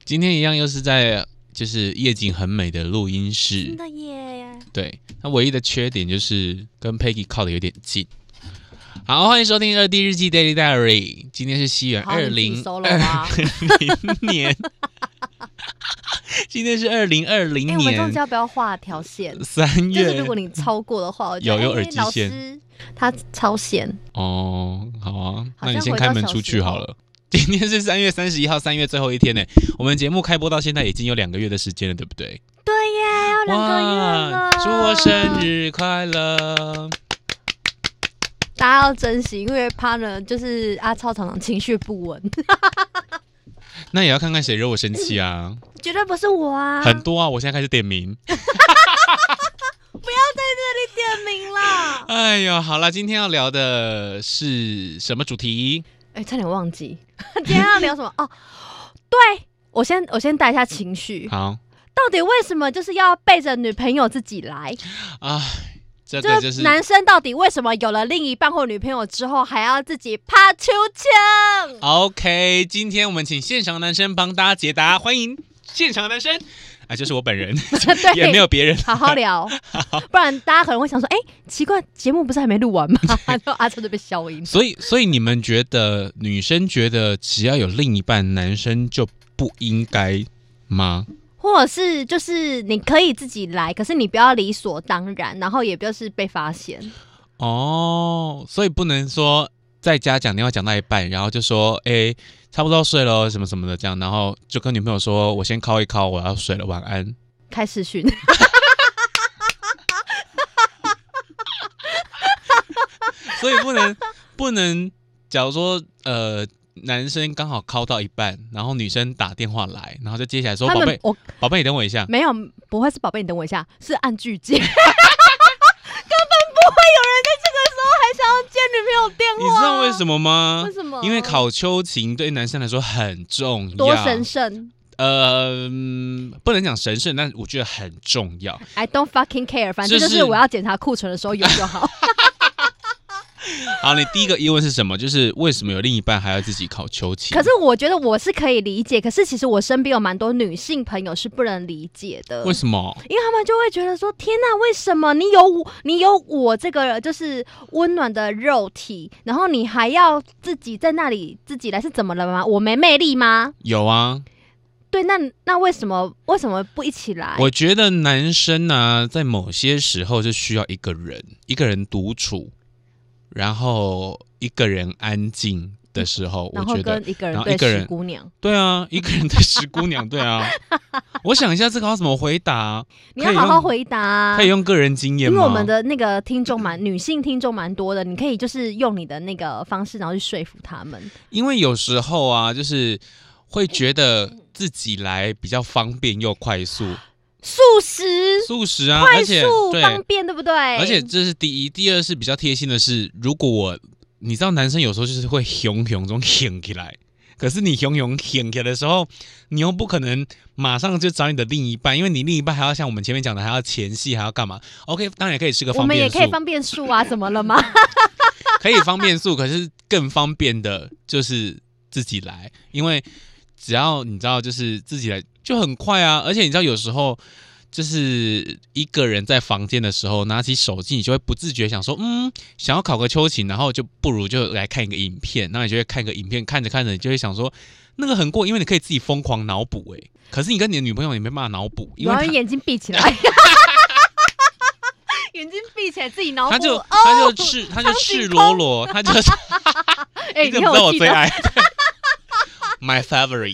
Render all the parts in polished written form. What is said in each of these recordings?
今天一样又是在就是夜景很美的录音室， 真的耶。 对，它唯一的缺点就是跟 Peggy 靠的有点近。好，欢迎收听2 D 日记 Daily Diary。今天是西元2020年，今天是2020年。 我们中间要不要画条线 ？3月， 就是如果你超过的话，我觉得有耳机线， 老师他超线。 哦，好啊，那你先开门出去好了。今天是3月31号，3月最后一天呢。我们节目开播到现在已经有2个月的时间了，对不对？ 对耶，要2个月了。 祝我生日快乐！ 大家要珍惜，因为怕呢，就是阿超常常情绪不稳。 那也要看看谁惹我生气啊！ 绝对不是我啊！ 很多啊，我现在开始点名。 不要在这里点名了。 哎呦，好了，今天要聊的是什么主题？ 差点忘记。今天要聊什么？哦，对，我先带一下情绪。 好， 到底为什么就是要背着女朋友自己来啊？这个就是男生到底为什么有了另一半或女朋友之后还要自己爬秋千 ？OK， 今天我们请现场的男生帮大家解答，欢迎现场的男生。就是我本人，也没有别人。 好好聊，不然大家可能会想说，奇怪，节目不是还没录完吗？就阿超就被消音。 所以你们觉得女生觉得只要有另一半，男生就不应该吗？ 或者是就是你可以自己来，可是你不要理所当然，然后也不要是被发现。 哦，所以不能说在家讲电话讲到一半，然后就说差不多要睡了什么什么的这样，然后就跟女朋友说我先靠一靠，我要睡了，晚安。 开视讯。 所以不能，假如说男生刚好靠到一半，然后女生打电话来，然后就接起来说宝贝，宝贝你等我一下。 没有，不会是宝贝你等我一下，是按句接。根本不会有人在这个时候还想要接女朋友电话。 你知道为什么吗？ 为什么？ 因为考秋琴对男生来说很重要， 多神圣。 不能讲神圣，但我觉得很重要。 I don't fucking care， 反正就是我要检查库存的时候有就好。 好，你第一个疑问是什么？就是为什么有另一半还要自己考秋琴？ 可是我觉得我是可以理解，可是其实我身边有蛮多女性朋友是不能理解的。 为什么？ 因为他们就会觉得说：天哪，为什么你有我这个就是温暖的肉体，然后你还要自己在那里自己来，是怎么了吗？我没魅力吗？ 有啊。 对，那为什么不一起来？ 我觉得男生啊，在某些时候就需要一个人独处。然后一个人安静的时候，我觉得， 然后跟一个人对石姑娘， 对啊，一个人对石姑娘，对啊。我想一下这个要怎么回答？ 你要好好回答。 可以用个人经验吗？ 因为我们的那个听众女性听众蛮多的，你可以就是用你的那个方式，然后去说服他们。 因为有时候啊，就是会觉得自己来比较方便又快速。 速食啊， 快速方便，对不对？ 而且这是第一，第二是比较贴心的是，如果你知道男生有时候就是会熊中醒起来，可是你熊醒起来的时候，你又不可能马上就找你的另一半，因为你另一半还要像我们前面讲的，还要前戏，还要干嘛 ？OK， 当然也可以吃个方便素， 我们也可以方便素啊，怎么了吗？ 可以方便素，可是更方便的就是自己来，因为只要你知道，就是自己来。就很快啊，而且你知道有时候就是一个人在房间的时候，拿起手机，你就会不自觉想说，想要考个秋琴，然后就不如就来看一个影片，那你就会看个影片，看着看着，你就会想说那个很过，因为你可以自己疯狂脑补可是你跟你的女朋友你没办法脑补，因为眼睛闭起来，眼睛闭起来自己脑补， 他就赤裸裸，他就你怎么知道我最爱？My favorite。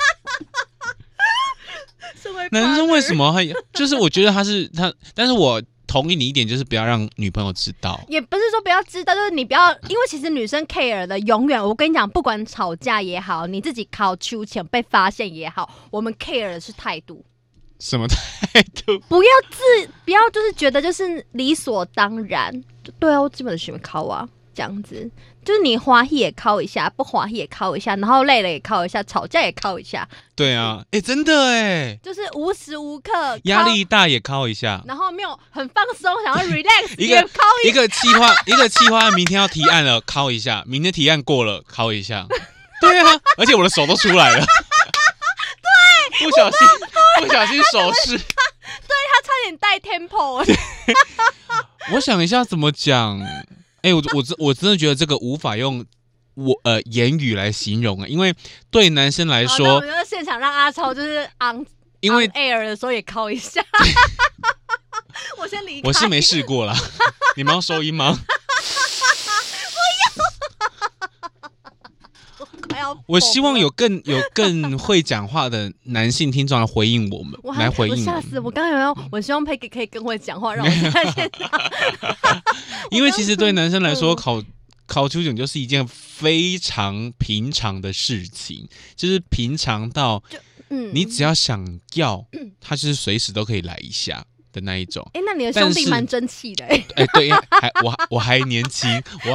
男生为什么就是我觉得他，但是我同意你一点，就是不要让女朋友知道。 也不是说不要知道，就是你不要，因为其实女生 care 的永远，我跟你讲，不管吵架也好，你自己考秋千被发现也好，我们 care 的是态度。 什么态度？ 不要就是觉得就是理所当然。对啊，我基本上喜欢考啊，这样子。就是你欢喜也敲一下，不欢喜也敲一下，然后累了也敲一下，吵架也敲一下。 对啊，真的就是无时无刻压力大也敲一下， 然后没有很放松，想要 relax 也敲一个企划，明天要提案了，敲一下，明天提案过了，敲一下。对啊，而且我的手都出来了。 不小心手势， 他差点带 tempo 我想一下怎么讲。我真的觉得这个无法用言语来形容因为对男生来说， 我觉得现场让阿超就是因为 air 的时候也敲一下。我先离开。 我是没试过啦，你们要收音吗？我希望有更会讲话的男性听众来回应我们，来回应我们。 吓死我！刚刚我希望 Peggy 可以更会讲话，让我在现场。 因为其实对男生来说，考秋瑾就是一件非常平常的事情，就是平常到你只要想要，他就是随时都可以来一下的那一种。 那你的兄弟蛮争气的对，我还年轻，我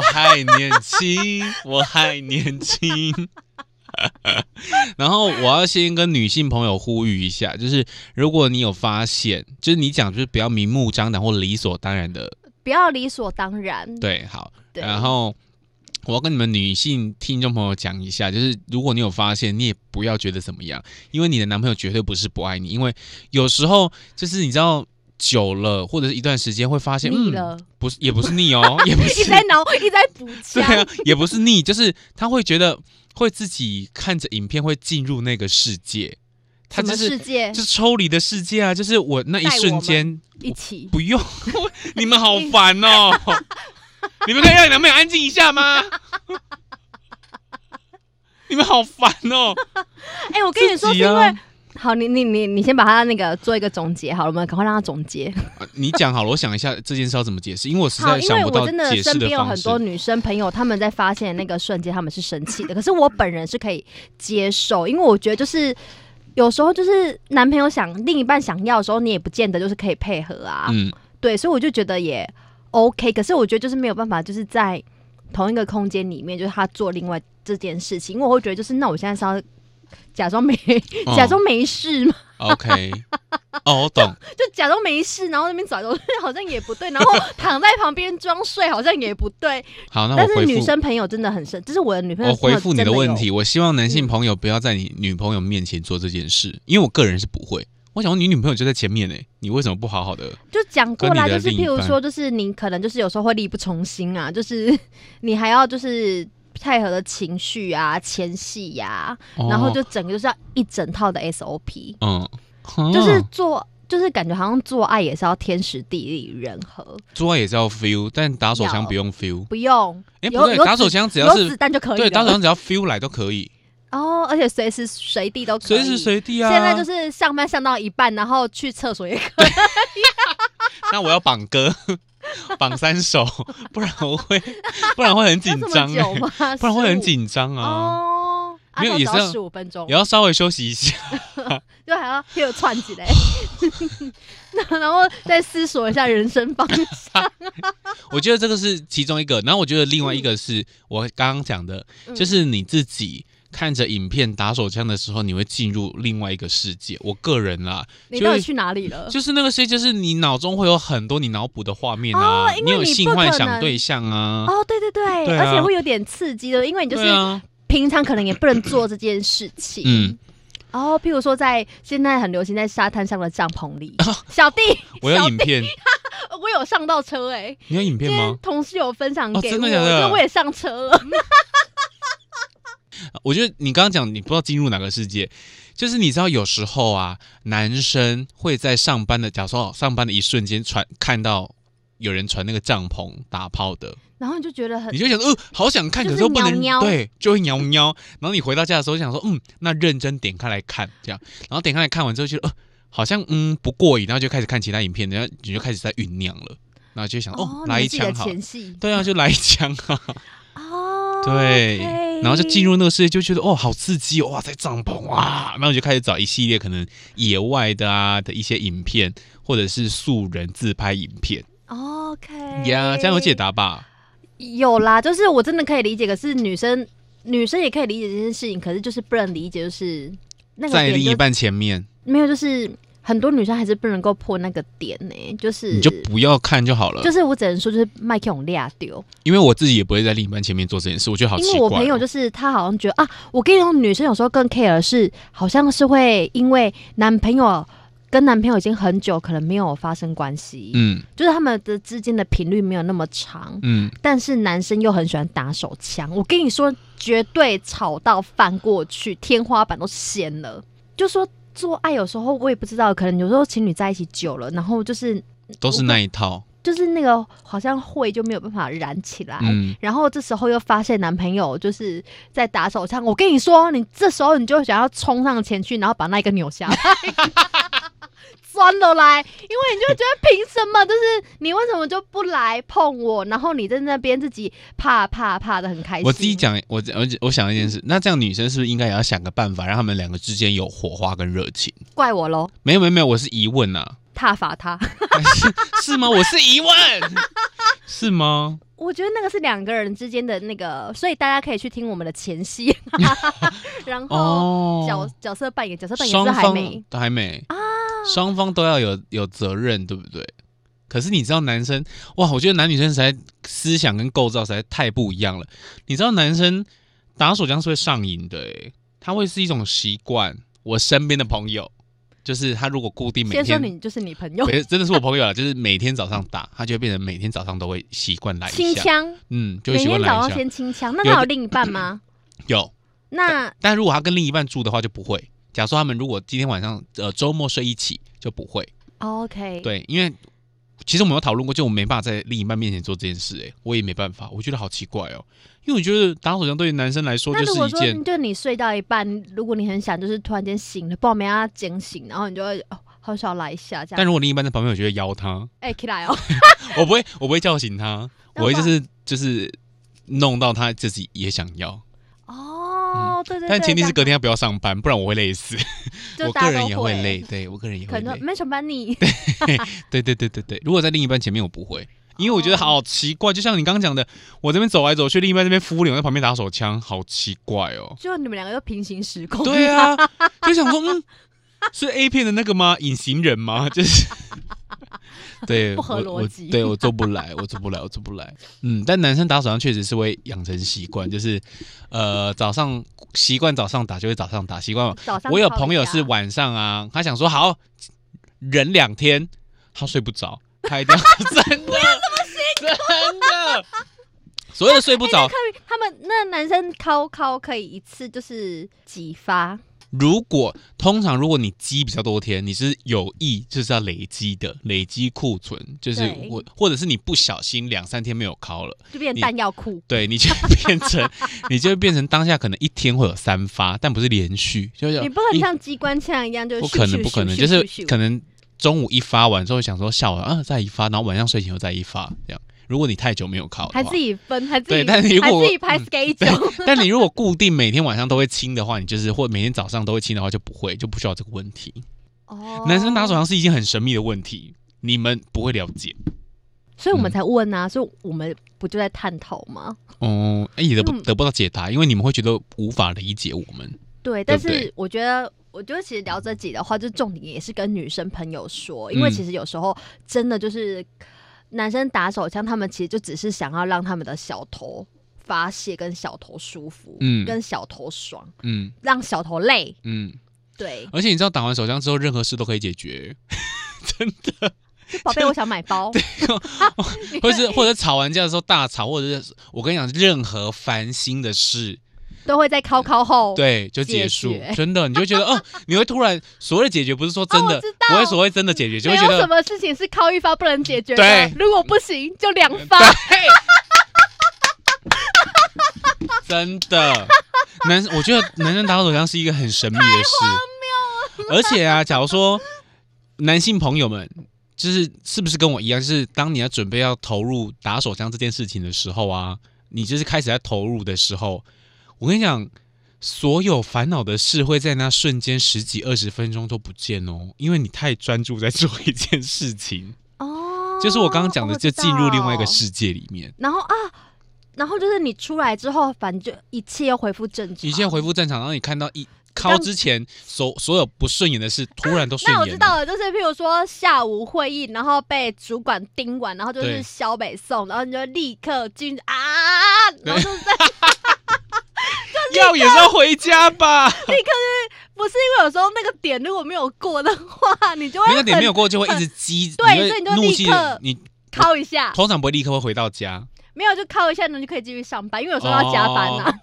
还年轻。然后我要先跟女性朋友呼吁一下，就是如果你有发现，就是你讲就是不要明目张胆或理所当然的， 不要理所当然。 对，好。然后我要跟你们女性听众朋友讲一下，就是如果你有发现，你也不要觉得怎么样，因为你的男朋友绝对不是不爱你，因为有时候就是你知道久了或者是一段时间会发现腻了， 不是也不是腻哦，也不是一直在补枪， 对啊，也不是腻，就是他会觉得会自己看着影片会进入那个世界。他就是世界， 就是抽离的世界啊！就是我那一瞬间一起不用，你们好烦哦！你们可以让你男朋友安静一下吗？你们好烦哦！ 我跟你说是因为好，你先把他那个做一个总结好了，我们赶快让他总结。 你讲好了，我想一下这件事要怎么解释，因为我实在想不到解释的方式。因为我真的身边有很多女生朋友，他们在发现那个瞬间他们是生气的，可是我本人是可以接受，因为我觉得就是有时候就是男朋友另一半想要的时候，你也不见得就是可以配合啊。对，所以我就觉得也 OK， 可是我觉得就是没有办法，就是在同一个空间里面，就是他做另外这件事情，因为我会觉得就是那我现在是要假装没事嘛。 OK， 我懂， 就假装没事，然后那边走来走去好像也不对，然后躺在旁边装睡好像也不对。 好，那我但是女生朋友真的很深，这是我的女朋友。 我回复你的问题，我希望男性朋友不要在你女朋友面前做这件事，因为我个人是不会。我想说你女朋友就在前面你为什么不好好的？ 就讲过啦，就是譬如说，就是你可能就是有时候会力不从心啊，就是你还要就是配合的情绪啊、前戏呀，然后就整个就是要一整套的 SOP，就是感觉好像做爱也是要天时地利人和， 做爱也是要 feel， 但打手枪不用 feel， 不用， 不对，打手枪只要是有子弹就可以了， 对，打手枪只要 feel 来都可以。 而且随时随地都可以， 随时随地啊！ 现在就是上班上到一半，然后去厕所也可以。 那我要绑歌，绑3首，不然会很紧张不然会很紧张啊。没有，也是要 15分钟， 也要稍微休息一下， 就还要有串起来，然后再思索一下人生方向。 我觉得这个是其中一个，然后我觉得另外一个是我刚刚讲的，就是你自己看着影片打手枪的时候，你会进入另外一个世界。我个人啦， 你到底去哪里了？ 就是那个世界，就是你脑中会有很多你脑补的画面啊， 你有性幻想对象啊。 对，而且会有点刺激的，因为你就是平常可能也不能做这件事情。譬如说在现在很流行在沙滩上的帐篷里，小弟， 我有影片， 我有上到车你有影片吗？ 同事有分享给我， 真的假的？ 我也上车了。 我觉得你刚刚讲你不知道进入哪个世界，就是你知道有时候啊，男生会在上班的，假如说上班的一瞬间看到有人传那个帐篷打炮的， 然后你就觉得你就想好想看，可是又不能对，就会喵喵。然后你回到家的时候想说那认真点开来看这样，然后点开来看完之后觉得好像不过瘾，然后就开始看其他影片，然后你就开始在酝酿了，然后就想来一枪好，对啊，就来一枪啊。对，然后就进入那个世界，就觉得好刺激哇，在帐篷啊，然后你就开始找一系列可能野外的的一些影片，或者是素人自拍影片。 OK， 呀，这样有解答吧？ 有啦，就是我真的可以理解，可是女生也可以理解这件事情，可是就是不能理解，就是那个在另一半前面没有，就是很多女生还是不能够破那个点呢，就是你就不要看就好了。 就是我只能说，就是麦克用俩丢。 因为我自己也不会在另一半前面做这件事，我觉得好奇怪、 因为我朋友就是他好像觉得啊，我跟你说，女生有时候更 care 的是，好像是会因为男朋友跟男朋友已经很久可能没有发生关系，就是他们的之间的频率没有那么长，但是男生又很喜欢打手枪。我跟你说，绝对吵到翻过去，天花板都掀了。就说做爱有时候我也不知道，可能有时候情侣在一起久了，然后就是都是那一套。 就是那个好像会就没有办法燃起来，然后这时候又发现男朋友就是在打手枪，我跟你说，你这时候你就想要冲上前去，然后把那一个扭下来，钻了来，因为你就觉得凭什么？就是你为什么就不来碰我？然后你在那边自己怕的很开心。 我自己讲，我想一件事，那这样女生是不是应该也要想个办法，让他们两个之间有火花跟热情？ 怪我咯？ 没有，我是疑问啊。 挞伐他是吗？我是疑问，是吗？ 我觉得那个是两个人之间的那个，所以大家可以去听我们的前戏，然后角色扮演是还没啊，双方都要有责任，对不对？可是你知道男生哇，我觉得男女生实在思想跟构造实在太不一样了。你知道男生打手枪是会上瘾的，他会是一种习惯。我身边的朋友。就是他如果固定每天， 先说你就是你朋友， 真的是我朋友啦，就是每天早上打，他就会变成每天早上都会习惯来一下清枪， 就会习惯来一下。 每天早上先清枪，那他有另一半吗？ 有，但如果他跟另一半住的话就不会。假如说他们如果今天晚上周末睡一起就不会。 OK， 对，因为其实我们有讨论过，就我没办法在另一半面前做这件事，我也没办法，我觉得好奇怪哦。因为我觉得打手枪对于男生来说就是一件，那如果说就你睡到一半，如果你很想就是突然间醒了，不知道没让他惊醒，然后你就会好想来一下这样。 但如果另一半在旁边，我就会邀他， 起来哦。 我不会叫醒他，我会就是弄到他自己也想要。 对， 但前提是隔天他不要上班，不然我会累死。我个人也会累，对我个人也会累。 可能没上班你。 对，如果在另一半前面我不会。因为我觉得好奇怪，就像你刚刚讲的，我这边走来走去，另一半这边敷脸，在旁边打手枪，好奇怪哦。 就你们两个又平行时空。 对啊，就想说，是 A 片的那个吗？隐形人吗？就是，对， 不合逻辑。 对我做不来。但男生打手枪确实是会养成习惯，就是早上习惯早上打就会早上打，习惯。我有朋友是晚上啊，他想说好忍2天，他睡不着。开掉，真的，所有的睡不着。 他们那男生敲可以一次就是几发？ 通常如果你积比较多天，你是有意就是要累积库存，就是或者是你不小心2-3天没有敲了， 就变成弹药库。 对，你就会变成当下可能1天会有3发，但不是连续，就是你不能像机关枪一样，就是不可能，就是可能。中午一发完之后想说下午再一发，然后晚上睡前又再一发，这样。如果你太久没有靠的话， 还自己分，还自己但你如果还自己排 schedule。 但你如果固定每天晚上都会清的话，你就是或每天早上都会清的话，就不需要这个问题。男生打手枪是一件很神秘的问题，你们不会了解， 所以我们才问啊，所以我们不就在探讨吗？ 也得不到解答，因为你们会觉得无法理解我们。 对，但是我觉得其实聊这集的话，就重点也是跟女生朋友说，因为其实有时候真的就是男生打手枪，他们其实就只是想要让他们的小头发泄，跟小头舒服，跟小头爽，让小头累，对。而且你知道打完手枪之后，任何事都可以解决，真的。 宝贝，我想买包。对， 或者吵完架的时候大吵，或者是我跟你讲，任何烦心的事。 都会在敲后对就结束，真的，你就觉得你会突然所谓的解决不是说真的，不会所谓真的解决，就会觉得没有什么事情是敲1发不能解决的， 对， 如果不行就2发， 真的。我觉得男生打手枪是一个很神秘的事，而且啊，假如说男性朋友们是不是跟我一样，就是当你要准备要投入打手枪这件事情的时候啊，你就是开始在投入的时候。我跟你讲，所有烦恼的事会在那瞬间10几20分钟都不见哦，因为你太专注在做一件事情就是我刚刚讲的，就进入另外一个世界里面。 然后就是你出来之后，反正就一切又恢复正常， 然后你看到敲之前所有不顺眼的事突然都顺眼了。 那我知道了，就是譬如说下午会议，然后被主管盯完，然后就是消北送，然后你就立刻进啊，然后就是要也是要回家吧？ 立刻就是不是因为有时候那个点如果没有过的话，你就会那个点没有过就会一直激， 对，所以你就立刻你敲一下， 通常不会立刻会回到家。 没有就敲一下，你就可以继续上班，因为有时候要加班啊。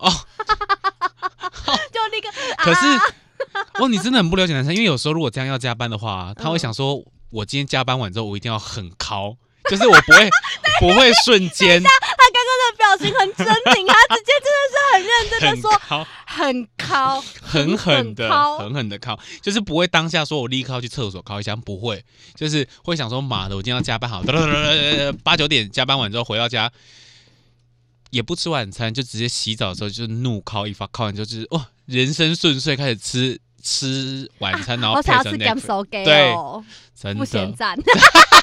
就立刻。 可是，你真的很不了解男生，因为有时候如果这样要加班的话，他会想说，我今天加班完之后，我一定要很敲，就是我不会瞬间。 他刚刚的表情很狰狞，他直接真的是很认真的说，很敲， 狠狠的敲，就是不会当下说我立刻要去厕所敲一下，不会，就是会想说，妈的，我今天要加班好，8、9点加班完之后回到家。也不吃晚餐，就直接洗澡的时候就怒敲一发，敲完就是人生顺遂，开始吃晚餐，然后配上 Netflix， 对，真的。 傅贤赞，我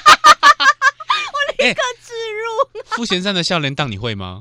立刻置入。 傅贤赞的笑脸档你会吗？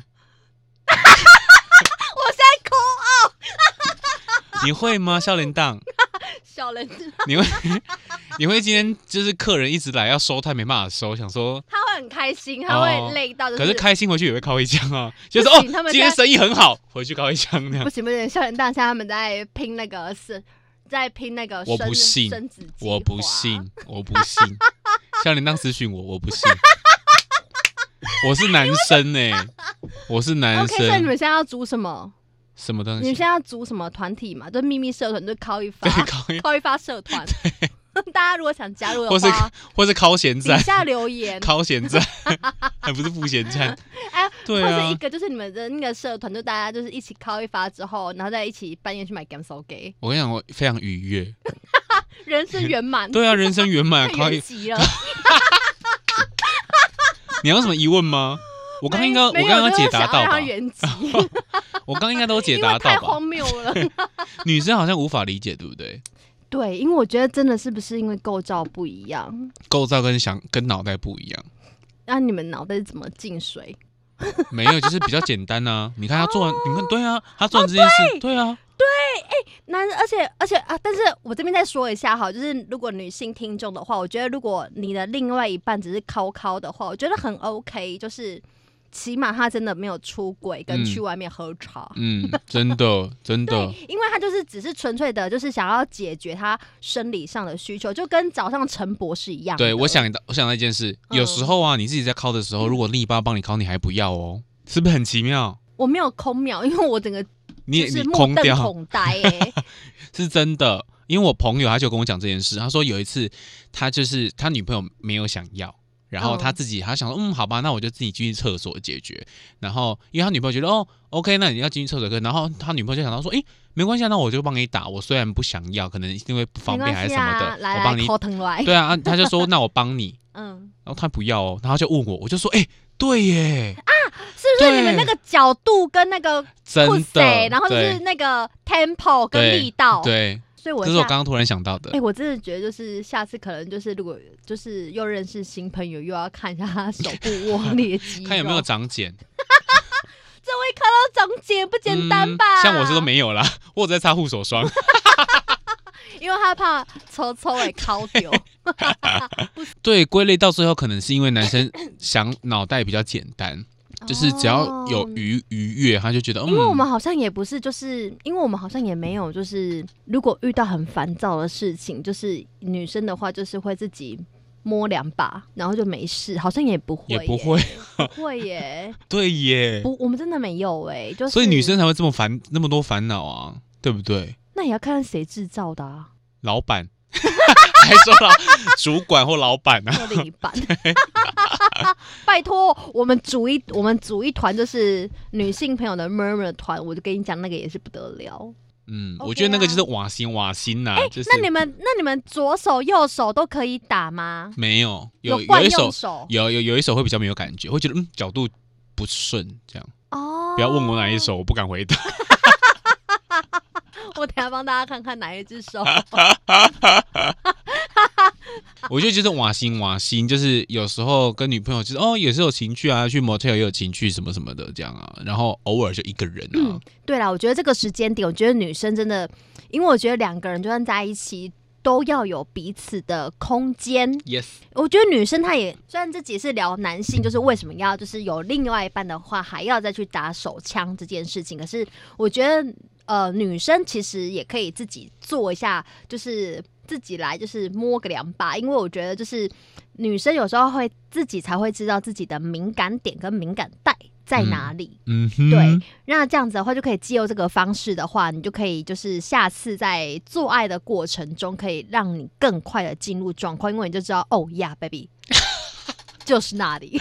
我现在call out。 你会吗？笑脸档？ 笑脸。 你会今天就是客人一直来要收摊没办法收，想说他会很开心，他会累到可是开心回去也会敲一枪啊，就是今天生意很好，回去敲一枪那样。 不行，笑脸档现在他们在拼那个我不信，我不信，笑脸档私讯我不信。我是男生我是男生。 OK， 所以你们现在要组什么？ 什么东西？ 你们现在要组什么团体嘛？就是秘密社团，就是敲一发，敲一发社团。大家如果想加入的话， 或是敲闲赞， 底下留言敲闲赞，还不是付闲赞。对啊， 或者一个就是你们的那个社团，就大家就是一起敲一发之后，然后再一起半夜去买 Gamso Gay。 我跟你讲，我非常愉悦， 人生圆满。 对啊，人生圆满， 太圆寂了。 你有什么疑问吗？我刚刚解答到吧？我刚应该都解答到吧？ 太荒谬了。 女生好像无法理解，对不对？ 对，因为我觉得真的是不是因为构造不一样， 构造跟脑袋不一样。 那你们脑袋是怎么进水？ 没有，就是比较简单啊。你看他做完，你看对啊，他做完这件事，对啊。 对，而且啊，但是我这边再说一下哈，就是如果女性听众的话，我觉得如果你的另外一半只是敲的话，我觉得很 OK， 就是起码他真的没有出轨跟去外面喝茶。 真的。 对，因为他就是只是纯粹的，就是想要解决他生理上的需求，就跟早上晨勃是一样的。 对，我想到一件事，有时候啊，你自己在敲的时候，如果另一半帮你敲，你还不要哦，是不是很奇妙？ 我没有空秒，因为我整个你目瞪口呆是真的。因为我朋友他就跟我讲这件事，他说有一次他就是他女朋友没有想要。然后他想说，好吧，那我就自己进去厕所解决。然后因为他女朋友觉得OK， 那你要进去厕所，然后他女朋友就想到说，没关系啊，那我就帮你打。我虽然不想要，可能因为不方便还是什么的，我帮你。对啊，他就说那我帮你。然后他不要然后就问我就说，对耶啊， 是不是你们那个角度跟那个真的， 然后就是那个 tempo 跟力道， 对。这是我刚刚突然想到的。 我真的觉得就是下次可能就是如果就是又认识新朋友，又要看一下他手部握力肌肉， 看有没有长茧。 这会看到长茧不简单吧？ 像我是都没有啦，我有在擦护手霜。 因为他怕抽给敲丢。 对，归类到最后，可能是因为男生想脑袋比较简单。就是只要有愉悦，他就觉得因为我们好像也不是，就是因为我们好像也没有，就是如果遇到很烦躁的事情，就是女生的话，就是会自己摸2把，然后就没事，好像也不会， 也不会， 不会耶， 对耶， 不，我们真的没有就是， 所以女生才会这么烦，那么多烦恼啊，对不对？ 那也要看谁制造的啊， 老板。还说主管或老板啊， 或另一半。拜托，我们组一团，就是女性朋友的 murmur 团，我就跟你讲，那个也是不得了。 我觉得那个就是瓦辛呐。就是那你们左手右手都可以打吗？ 没有，有一手有一手会比较没有感觉，会觉得角度不顺这样。不要问我哪一手，我不敢回答。 我等一下帮大家看看哪一只手。 我觉得就是瓦心，就是有时候跟女朋友就是也是有情趣啊，去 motel 也有情趣什么什么的这样啊，然后偶尔就一个人啊。 对啦，我觉得这个时间点，我觉得女生真的，因为我觉得两个人就算在一起，都要有彼此的空间。 Yes， 我觉得女生她也虽然自己是聊男性，就是为什么要就是有另外一半的话，还要再去打手枪这件事情，可是我觉得女生其实也可以自己做一下，就是自己来就是摸个2把，因为我觉得就是女生有时候会自己才会知道自己的敏感点跟敏感带在哪里。对，那这样子的话就可以借由这个方式的话，你就可以就是下次在做爱的过程中，可以让你更快的进入状况，因为你就知道yeah baby 就是那里。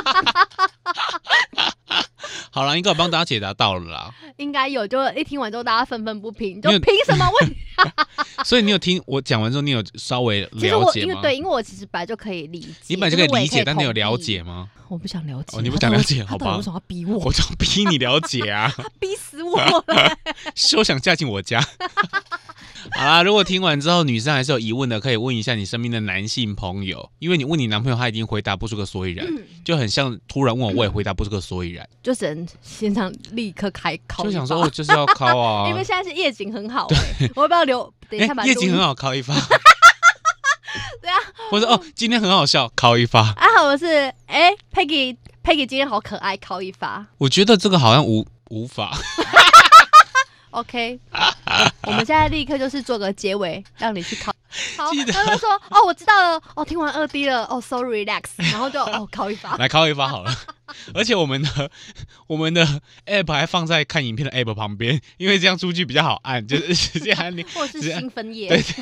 好了，应该有帮大家解答到了啦。 应该有，就一听完之后大家愤愤不平，就凭什么问？ 所以你有听我讲完之后，你有稍微了解吗？ 因为我其实本来就可以理解， 你本来就可以理解，但你有了解吗？ 我不想了解。 你不想了解，好吧？ 他为什么要逼我？ 我想逼你了解啊！ 逼死我了！ 休想嫁进我家。好啦，如果听完之后女生还是有疑问的，可以问一下你身边的男性朋友，因为你问你男朋友，他已经回答不出个所以然，就很像突然问我，我也回答不出个所以然， 就只能现场立刻开考， 就想说就是要考啊， 因为现在是夜景很好，我要不要留？等一下把夜景很好，考一发。 对啊， 或者今天很好笑，考一发。 啊，我是Peggy 今天好可爱，考一发。 我觉得这个好像无法。 OK， 我们现在立刻就是做个结尾，让你去考。好，他就说我知道了，听完2D 了，so relax， 然后就考一发， 来考一发好了。而且我们的 app 还放在看影片的 app 旁边，因为这样出去比较好按，就是直接按你， 或者是新分页。 对。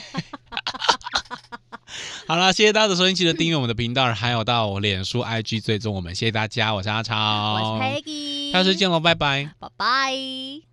好啦，谢谢大家的收听，记得订阅我们的频道，还有到我脸书 IG 追踪我们，谢谢大家，我是阿超， 我是 Peggy， 下次见喽，拜拜， 拜拜。